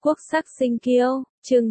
Quốc sắc sinh kiêu, chương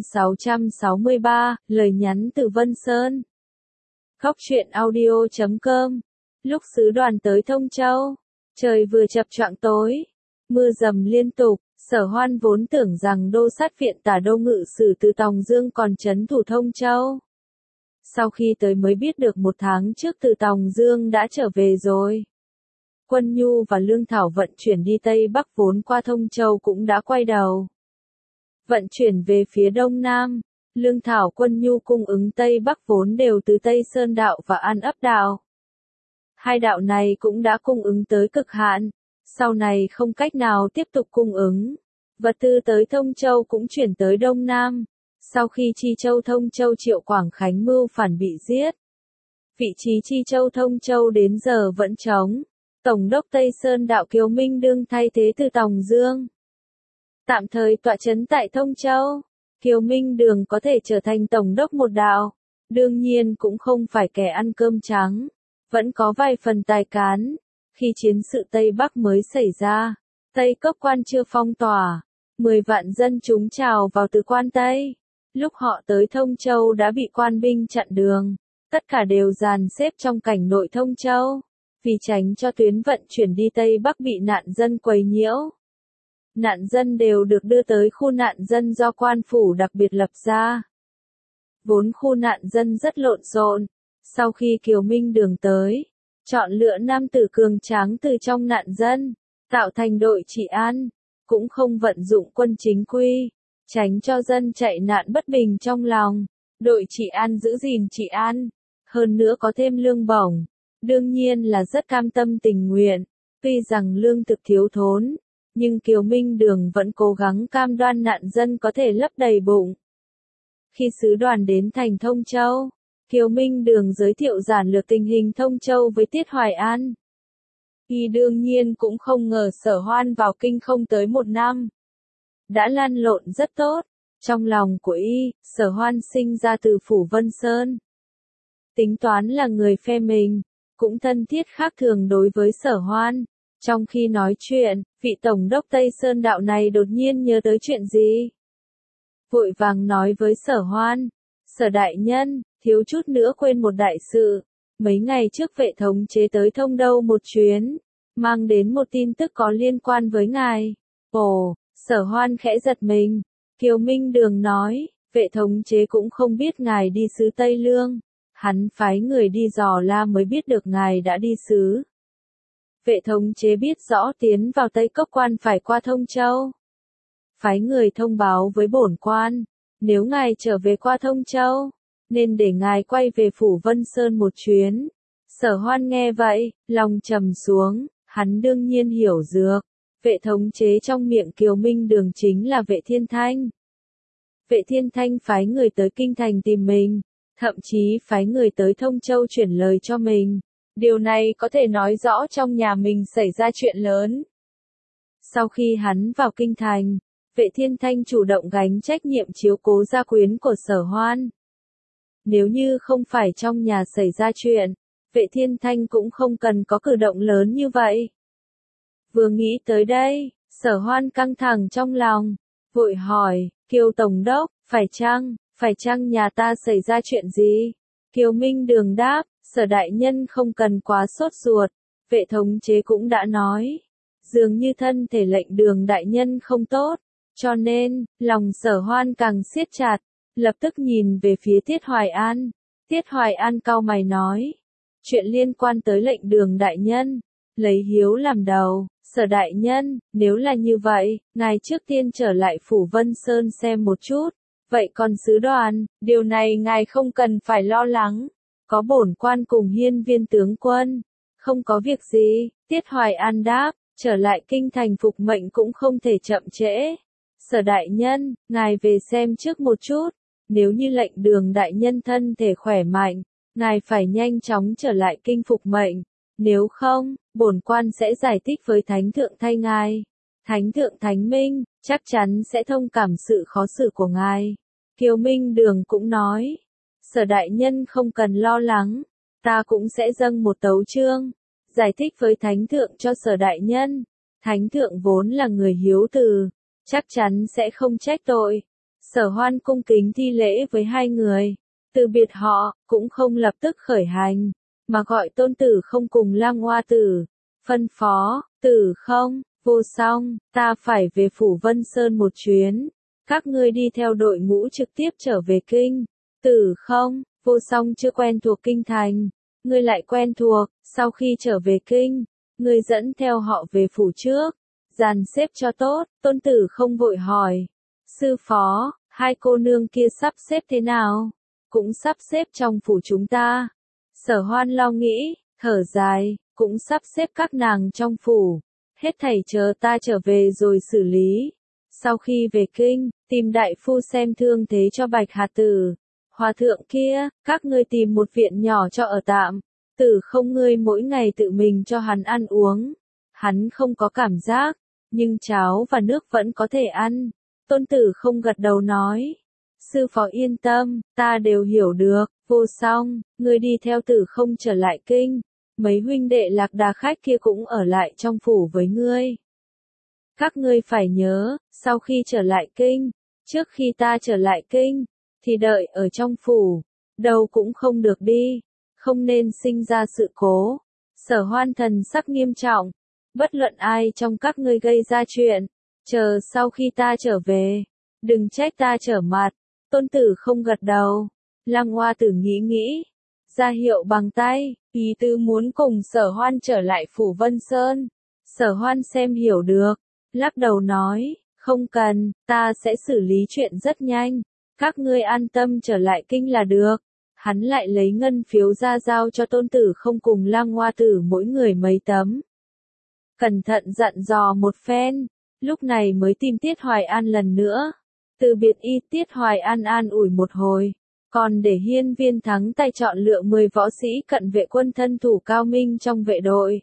663, lời nhắn từ Vân Sơn. Góc truyện audio.com. Lúc sứ đoàn tới Thông Châu, trời vừa chập choạng tối, mưa dầm liên tục, Sở Hoan vốn tưởng rằng đô sát viện tả đô ngự sử từ Tòng Dương còn trấn thủ Thông Châu. Sau khi tới mới biết được 1 tháng trước từ Tòng Dương đã trở về rồi. Quân nhu và lương thảo vận chuyển đi Tây Bắc vốn qua Thông Châu cũng đã quay đầu. Vận chuyển về phía Đông Nam, lương thảo quân nhu cung ứng Tây Bắc vốn đều từ Tây Sơn đạo và An Ấp đạo. Hai đạo này cũng đã cung ứng tới cực hạn, sau này không cách nào tiếp tục cung ứng. Vật tư tới Thông Châu cũng chuyển tới Đông Nam. Sau khi Chi Châu Thông Châu Triệu Quảng Khánh mưu phản bị giết, vị trí Chi Châu Thông Châu đến giờ vẫn trống. Tổng đốc Tây Sơn đạo Kiều Minh Đương thay thế từ Tòng Dương, tạm thời tọa trấn tại Thông Châu. Kiều Minh Đường có thể trở thành tổng đốc một đạo, đương nhiên cũng không phải kẻ ăn cơm trắng, vẫn có vài phần tài cán. Khi chiến sự Tây Bắc mới xảy ra, Tây Cốc quan chưa phong tỏa, 10 vạn dân chúng trào vào từ quan Tây. Lúc họ tới Thông Châu đã bị quan binh chặn đường, tất cả đều dàn xếp trong cảnh nội Thông Châu, vì tránh cho tuyến vận chuyển đi Tây Bắc bị nạn dân quấy nhiễu. Nạn dân đều được đưa tới khu nạn dân do quan phủ đặc biệt lập ra. Vốn khu nạn dân rất lộn xộn, sau khi Kiều Minh Đường tới, chọn lựa nam tử cường tráng từ trong nạn dân, tạo thành đội trị an, cũng không vận dụng quân chính quy, tránh cho dân chạy nạn bất bình trong lòng. Đội trị an giữ gìn trị an, hơn nữa có thêm lương bổng, đương nhiên là rất cam tâm tình nguyện. Tuy rằng lương thực thiếu thốn, nhưng Kiều Minh Đường vẫn cố gắng cam đoan nạn dân có thể lấp đầy bụng. Khi sứ đoàn đến thành Thông Châu, Kiều Minh Đường giới thiệu giản lược tình hình Thông Châu với Tiết Hoài An. Y đương nhiên cũng không ngờ Sở Hoan vào kinh không tới 1 năm, đã lăn lộn rất tốt. Trong lòng của Y, Sở Hoan sinh ra từ phủ Vân Sơn, tính toán là người phe mình, cũng thân thiết khác thường đối với Sở Hoan. Trong khi nói chuyện, vị tổng đốc Tây Sơn đạo này đột nhiên nhớ tới chuyện gì. Vội vàng nói với Sở Hoan, Sở đại nhân, thiếu chút nữa quên một đại sự. Mấy ngày trước vệ thống chế tới Thông Đâu một chuyến, mang đến một tin tức có liên quan với ngài. Ồ, Sở Hoan khẽ giật mình. Kiều Minh Đường nói, vệ thống chế cũng không biết ngài đi xứ Tây Lương. Hắn phái người đi dò la mới biết được ngài đã đi xứ. Vệ thống chế biết rõ tiến vào Tây Cốc quan phải qua Thông Châu. Phái người thông báo với bổn quan, nếu ngài trở về qua Thông Châu, nên để ngài quay về phủ Vân Sơn một chuyến. Sở Hoan nghe vậy, lòng trầm xuống, hắn đương nhiên hiểu dược. Vệ thống chế trong miệng Kiều Minh Đường chính là Vệ Thiên Thanh. Vệ Thiên Thanh phái người tới Kinh Thành tìm mình, thậm chí phái người tới Thông Châu chuyển lời cho mình. Điều này có thể nói rõ trong nhà mình xảy ra chuyện lớn. Sau khi hắn vào Kinh Thành, Vệ Thiên Thanh chủ động gánh trách nhiệm chiếu cố gia quyến của Sở Hoan. Nếu như không phải trong nhà xảy ra chuyện, Vệ Thiên Thanh cũng không cần có cử động lớn như vậy. Vừa nghĩ tới đây, Sở Hoan căng thẳng trong lòng, vội hỏi, Kiều Tổng đốc, phải chăng nhà ta xảy ra chuyện gì? Kiều Minh Đường đáp, Sở đại nhân không cần quá sốt ruột, vệ thống chế cũng đã nói, dường như thân thể lệnh Đường đại nhân không tốt, cho nên, lòng Sở Hoan càng siết chặt, lập tức nhìn về phía Tiết Hoài An. Tiết Hoài An cau mày nói, chuyện liên quan tới lệnh Đường đại nhân, lấy hiếu làm đầu. Sở đại nhân, nếu là như vậy, ngài trước tiên trở lại phủ Vân Sơn xem một chút. Vậy còn sứ đoàn, điều này ngài không cần phải lo lắng. Có bổn quan cùng hiên viên tướng quân. Không có việc gì, Tiết Hoài An đáp, trở lại Kinh Thành phục mệnh cũng không thể chậm trễ. Sở đại nhân, ngài về xem trước một chút. Nếu như lệnh Đường đại nhân thân thể khỏe mạnh, ngài phải nhanh chóng trở lại Kinh phục mệnh. Nếu không, bổn quan sẽ giải thích với Thánh thượng thay ngài. Thánh thượng Thánh Minh, chắc chắn sẽ thông cảm sự khó xử của ngài. Kiều Minh Đường cũng nói, Sở đại nhân không cần lo lắng, ta cũng sẽ dâng một tấu chương, giải thích với Thánh thượng cho Sở đại nhân. Thánh thượng vốn là người hiếu từ, chắc chắn sẽ không trách tội. Sở Hoan cung kính thi lễ với hai người, từ biệt họ, cũng không lập tức khởi hành, mà gọi Tôn Tử Không cùng Lam Hoa Tử, phân phó, Tử Không, Vô Song, ta phải về phủ Vân Sơn một chuyến, các ngươi đi theo đội ngũ trực tiếp trở về kinh. Tử Không, Vô Song chưa quen thuộc kinh thành, ngươi lại quen thuộc, sau khi trở về kinh, ngươi dẫn theo họ về phủ trước, dàn xếp cho tốt. Tôn Tử Không vội hỏi, sư phó, hai cô nương kia sắp xếp thế nào? Cũng sắp xếp trong phủ chúng ta. Sở Hoan lo nghĩ, thở dài, cũng sắp xếp các nàng trong phủ, hết thảy chờ ta trở về rồi xử lý. Sau khi về kinh, tìm đại phu xem thương thế cho Bạch Hà Tử. Hòa thượng kia, các ngươi tìm một viện nhỏ cho ở tạm. Tử Không, ngươi mỗi ngày tự mình cho hắn ăn uống. Hắn không có cảm giác, nhưng cháo và nước vẫn có thể ăn. Tôn Tử Không gật đầu nói, sư phó yên tâm, ta đều hiểu được. Vô Song, ngươi đi theo Tử Không trở lại kinh, mấy huynh đệ Lạc Đà khách kia cũng ở lại trong phủ với ngươi. Các ngươi phải nhớ, sau khi trở lại kinh, trước khi ta trở lại kinh, thì đợi ở trong phủ, đâu cũng không được đi, không nên sinh ra sự cố. Sở Hoan thần sắc nghiêm trọng, bất luận ai trong các ngươi gây ra chuyện, chờ sau khi ta trở về, đừng trách ta trở mặt. Tôn Tử Không gật đầu, Lam Hoa Tử nghĩ nghĩ, ra hiệu bằng tay, ý tứ muốn cùng Sở Hoan trở lại phủ Vân Sơn. Sở Hoan xem hiểu được, lắc đầu nói, không cần, ta sẽ xử lý chuyện rất nhanh, các ngươi an tâm trở lại kinh là được. Hắn lại lấy ngân phiếu ra giao cho Tôn Tử Không cùng Lam Hoa Tử mỗi người mấy tấm. Cẩn thận dặn dò một phen, lúc này mới tìm Tiết Hoài An lần nữa. Từ biệt y, Tiết Hoài An an ủi một hồi, còn để Hiên Viên Thắng tay chọn lựa 10 võ sĩ cận vệ quân thân thủ cao minh trong vệ đội.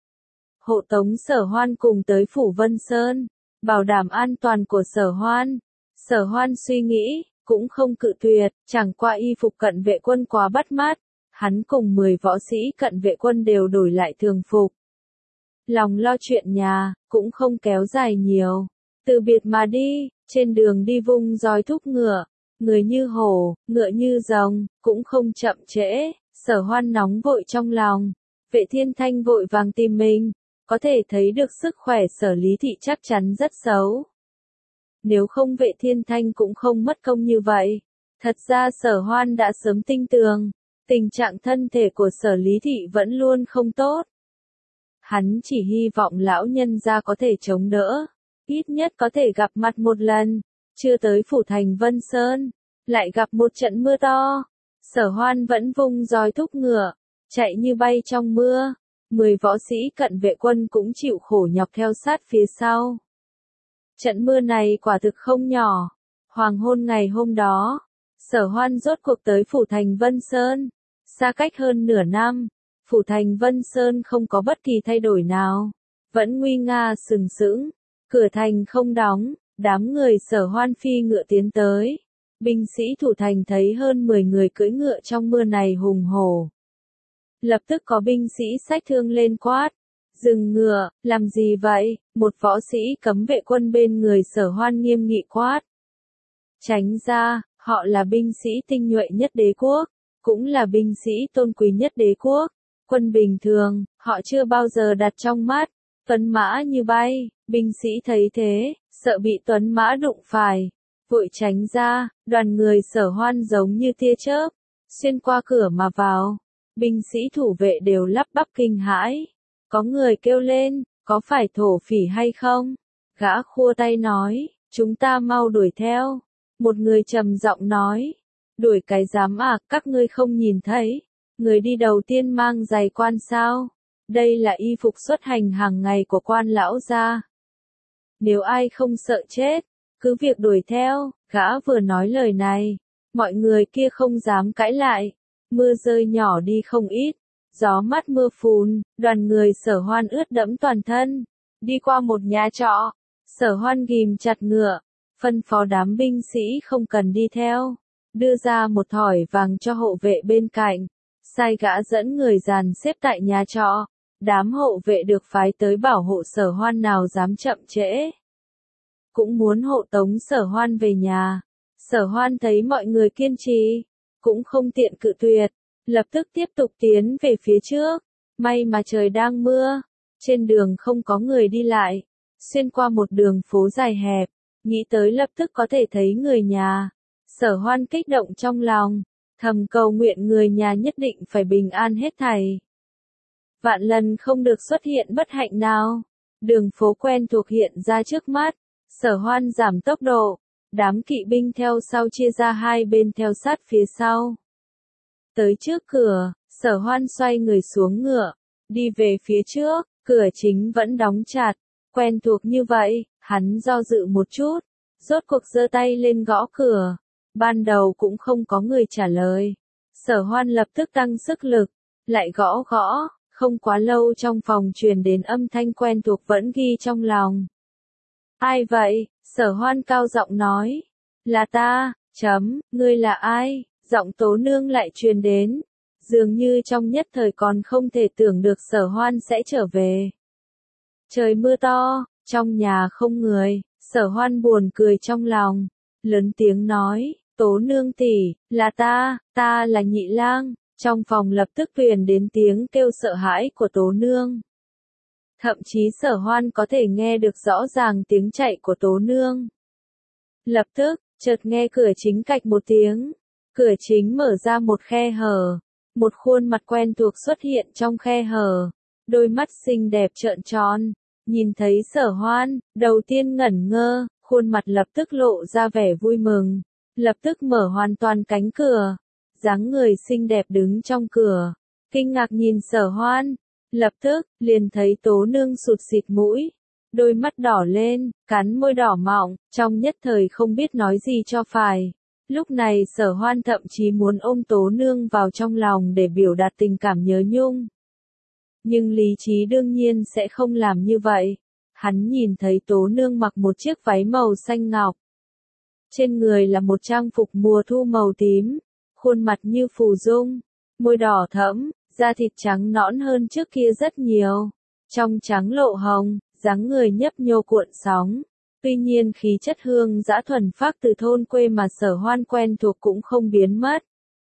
Hộ tống Sở Hoan cùng tới phủ Vân Sơn, bảo đảm an toàn của Sở Hoan. Sở Hoan suy nghĩ, cũng không cự tuyệt, chẳng qua y phục cận vệ quân quá bắt mắt, hắn cùng 10 võ sĩ cận vệ quân đều đổi lại thường phục. Lòng lo chuyện nhà, cũng không kéo dài nhiều, từ biệt mà đi, trên đường đi vung roi thúc ngựa, người như hổ, ngựa như rồng, cũng không chậm trễ. Sở Hoan nóng vội trong lòng, Vệ Thiên Thanh vội vàng tìm mình, có thể thấy được sức khỏe Sở Lý Thị chắc chắn rất xấu. Nếu không Vệ Thiên Thanh cũng không mất công như vậy. Thật ra Sở Hoan đã sớm tinh tường, tình trạng thân thể của Sở Lý Thị vẫn luôn không tốt. Hắn chỉ hy vọng lão nhân gia có thể chống đỡ, ít nhất có thể gặp mặt một lần. Chưa tới phủ thành Vân Sơn, lại gặp một trận mưa to. Sở Hoan vẫn vung roi thúc ngựa, chạy như bay trong mưa. 10 võ sĩ cận vệ quân cũng chịu khổ nhọc theo sát phía sau. Trận mưa này quả thực không nhỏ. Hoàng hôn ngày hôm đó, Sở Hoan rốt cuộc tới phủ thành Vân Sơn. Xa cách hơn nửa năm, phủ thành Vân Sơn không có bất kỳ thay đổi nào, vẫn nguy nga sừng sững, cửa thành không đóng. Đám người Sở Hoan phi ngựa tiến tới. Binh sĩ thủ thành thấy hơn 10 người cưỡi ngựa trong mưa này hùng hổ. Lập tức có binh sĩ xách thương lên quát. Dừng ngựa, làm gì vậy? Một võ sĩ cấm vệ quân bên người Sở Hoan nghiêm nghị quát. Tránh ra, họ là binh sĩ tinh nhuệ nhất đế quốc, cũng là binh sĩ tôn quý nhất đế quốc. Quân bình thường, họ chưa bao giờ đặt trong mắt. Tuấn mã như bay, binh sĩ thấy thế, sợ bị tuấn mã đụng phải, vội tránh ra. Đoàn người Sở Hoan giống như tia chớp, xuyên qua cửa mà vào. Binh sĩ thủ vệ đều lắp bắp kinh hãi. Có người kêu lên, có phải thổ phỉ hay không? Gã khua tay nói, chúng ta mau đuổi theo. Một người trầm giọng nói, đuổi cái dám à, các ngươi không nhìn thấy. Người đi đầu tiên mang giày quan sao? Đây là y phục xuất hành hàng ngày của quan lão gia. Nếu ai không sợ chết, cứ việc đuổi theo. Gã vừa nói lời này, mọi người kia không dám cãi lại. Mưa rơi nhỏ đi không ít, gió mát mưa phùn, đoàn người Sở Hoan ướt đẫm toàn thân. Đi qua một nhà trọ, Sở Hoan ghim chặt ngựa, phân phó đám binh sĩ không cần đi theo, đưa ra một thỏi vàng cho hộ vệ bên cạnh, sai gã dẫn người dàn xếp tại nhà trọ. Đám hộ vệ được phái tới bảo hộ Sở Hoan nào dám chậm trễ. cũng muốn hộ tống Sở Hoan về nhà. Sở Hoan thấy mọi người kiên trì, cũng không tiện cự tuyệt, lập tức tiếp tục tiến về phía trước. May mà trời đang mưa, trên đường không có người đi lại, xuyên qua một đường phố dài hẹp, nghĩ tới lập tức có thể thấy người nhà. Sở Hoan kích động trong lòng, thầm cầu nguyện người nhà nhất định phải bình an hết thảy. Vạn lần không được xuất hiện bất hạnh nào. Đường phố quen thuộc hiện ra trước mắt, Sở Hoan giảm tốc độ, đám kỵ binh theo sau chia ra hai bên theo sát phía sau. Tới trước cửa, Sở Hoan xoay người xuống ngựa, đi về phía trước, cửa chính vẫn đóng chặt, quen thuộc như vậy, hắn do dự một chút, rốt cuộc giơ tay lên gõ cửa. Ban đầu cũng không có người trả lời. Sở Hoan lập tức tăng sức lực, lại gõ gõ, không quá lâu trong phòng truyền đến âm thanh quen thuộc vẫn ghi trong lòng. Ai vậy? Sở Hoan cao giọng nói. Là ta, ngươi là ai? Giọng Tố Nương lại truyền đến. Dường như trong nhất thời còn không thể tưởng được Sở Hoan sẽ trở về. Trời mưa to, trong nhà không người, Sở Hoan buồn cười trong lòng, lớn tiếng nói, Tố Nương tỷ, là ta là Nhị Lang. Trong phòng lập tức truyền đến tiếng kêu sợ hãi của Tố Nương. Thậm chí Sở Hoan có thể nghe được rõ ràng tiếng chạy của Tố Nương. Lập tức, chợt nghe cửa chính cạch một tiếng. Cửa chính mở ra một khe hở. Một khuôn mặt quen thuộc xuất hiện trong khe hở. Đôi mắt xinh đẹp trợn tròn. Nhìn thấy Sở Hoan, đầu tiên ngẩn ngơ, khuôn mặt lập tức lộ ra vẻ vui mừng. Lập tức mở hoàn toàn cánh cửa. Dáng người xinh đẹp đứng trong cửa. Kinh ngạc nhìn Sở Hoan. Lập tức, liền thấy Tố Nương sụt sịt mũi. Đôi mắt đỏ lên, cắn môi đỏ mọng, trong nhất thời không biết nói gì cho phải. Lúc này Sở Hoan thậm chí muốn ôm Tố Nương vào trong lòng để biểu đạt tình cảm nhớ nhung. Nhưng lý trí đương nhiên sẽ không làm như vậy. Hắn nhìn thấy Tố Nương mặc một chiếc váy màu xanh ngọc. Trên người là một trang phục mùa thu màu tím. Khuôn mặt như phù dung, môi đỏ thẫm, da thịt trắng nõn hơn trước kia rất nhiều. Trong trắng lộ hồng, dáng người nhấp nhô cuộn sóng. Tuy nhiên khí chất hương dã thuần phác từ thôn quê mà Sở Hoan quen thuộc cũng không biến mất.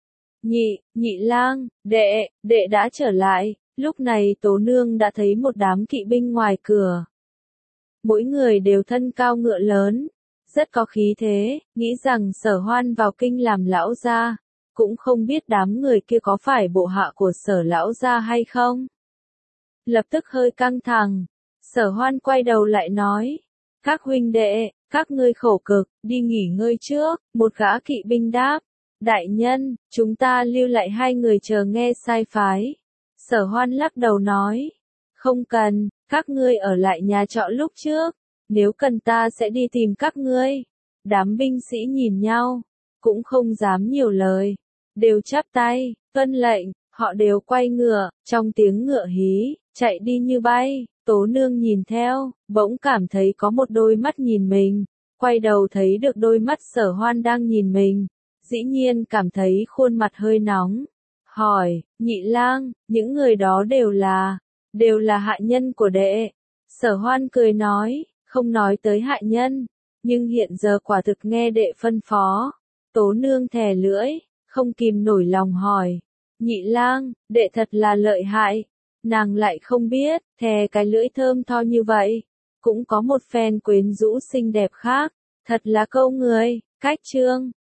Nhị Lang, đệ đã trở lại. Lúc này Tố Nương đã thấy một đám kỵ binh ngoài cửa. Mỗi người đều thân cao ngựa lớn, rất có khí thế, nghĩ rằng Sở Hoan vào kinh làm lão gia. Cũng không biết đám người kia có phải bộ hạ của Sở lão gia hay không. Lập tức hơi căng thẳng, Sở Hoan quay đầu lại nói, các huynh đệ, các ngươi khổ cực, đi nghỉ ngơi trước. Một gã kỵ binh đáp, đại nhân, chúng ta lưu lại hai người chờ nghe sai phái. Sở Hoan lắc đầu nói, không cần, các ngươi ở lại nhà trọ lúc trước, nếu cần ta sẽ đi tìm các ngươi. Đám binh sĩ nhìn nhau, cũng không dám nhiều lời. Đều chắp tay, tuân lệnh, họ đều quay ngựa, trong tiếng ngựa hí, chạy đi như bay. Tố Nương nhìn theo, bỗng cảm thấy có một đôi mắt nhìn mình, quay đầu thấy được đôi mắt Sở Hoan đang nhìn mình, dĩ nhiên cảm thấy khuôn mặt hơi nóng. Hỏi, Nhị Lang, những người đó đều là hạ nhân của đệ. Sở Hoan cười nói, không nói tới hạ nhân, nhưng hiện giờ quả thực nghe đệ phân phó. Tố Nương thè lưỡi, không kìm nổi lòng hỏi, Nhị Lang, đệ thật là lợi hại. Nàng lại không biết, thè cái lưỡi thơm tho như vậy, cũng có một phen quyến rũ xinh đẹp khác, thật là câu người. Cách chương